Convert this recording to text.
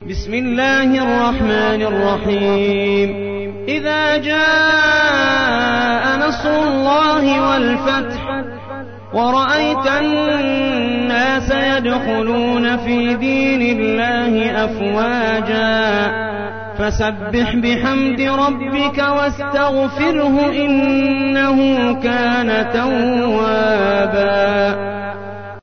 بسم الله الرحمن الرحيم إذا جاء نصر الله والفتح ورأيت الناس يدخلون في دين الله أفواجا فسبح بحمد ربك واستغفره إنه كان توابا